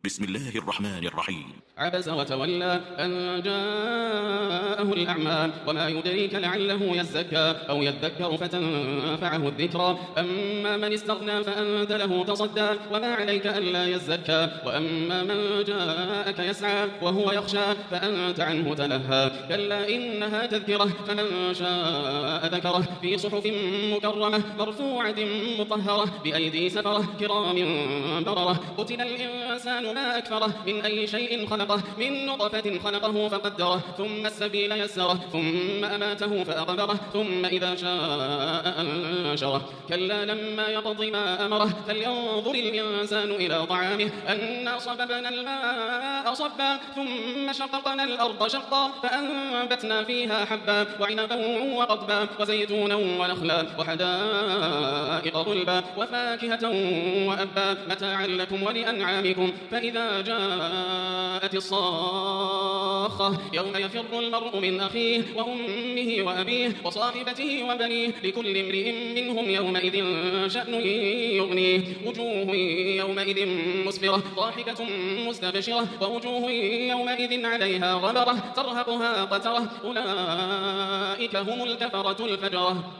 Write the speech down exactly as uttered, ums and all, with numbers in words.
بسم الله الرحمن الرحيم. عبس وتولى أن جاءه الأعمى وما يدريك لعله يزكى أو يذكر فتنفعه الذكرى أما من استغنى فأنت له تصدى وما عليك ألا يزكى وأما من جاءك يسعى وهو يخشى فأنت عنه تلهى كلا إنها تذكرة فمن شاء ذكره في صحف مكرمة مرفوعة مطهرة بأيدي سفرة كرام بررة قتل الإنسان ما أكفره من أي شيء خلقه من نطفة خلقه فقدره ثم السبيل يسره ثم أماته فأقبره ثم إذا شاء أنشره كلا لما يقض ما أمره فلينظر الإنسان إلى طعامه أنا صببنا الماء صبا ثم شققنا الأرض شقا فأنبتنا فيها حبا وعنبا وقضبا وزيتونا ونخلا وحدائق غلبا وفاكهة وأبا متاعا لكم ولأنعامكم فإذا جاءت الصاخة يوم يفر المرء من أخيه وأمه وأبيه وصاحبته وبنيه لكل امرئ منهم يومئذ شأن يغنيه وجوه يومئذ مسفرة ضاحكة مستبشرة ووجوه يومئذ عليها غبرة ترهقها قترة أولئك هم الكفرة الفجرة.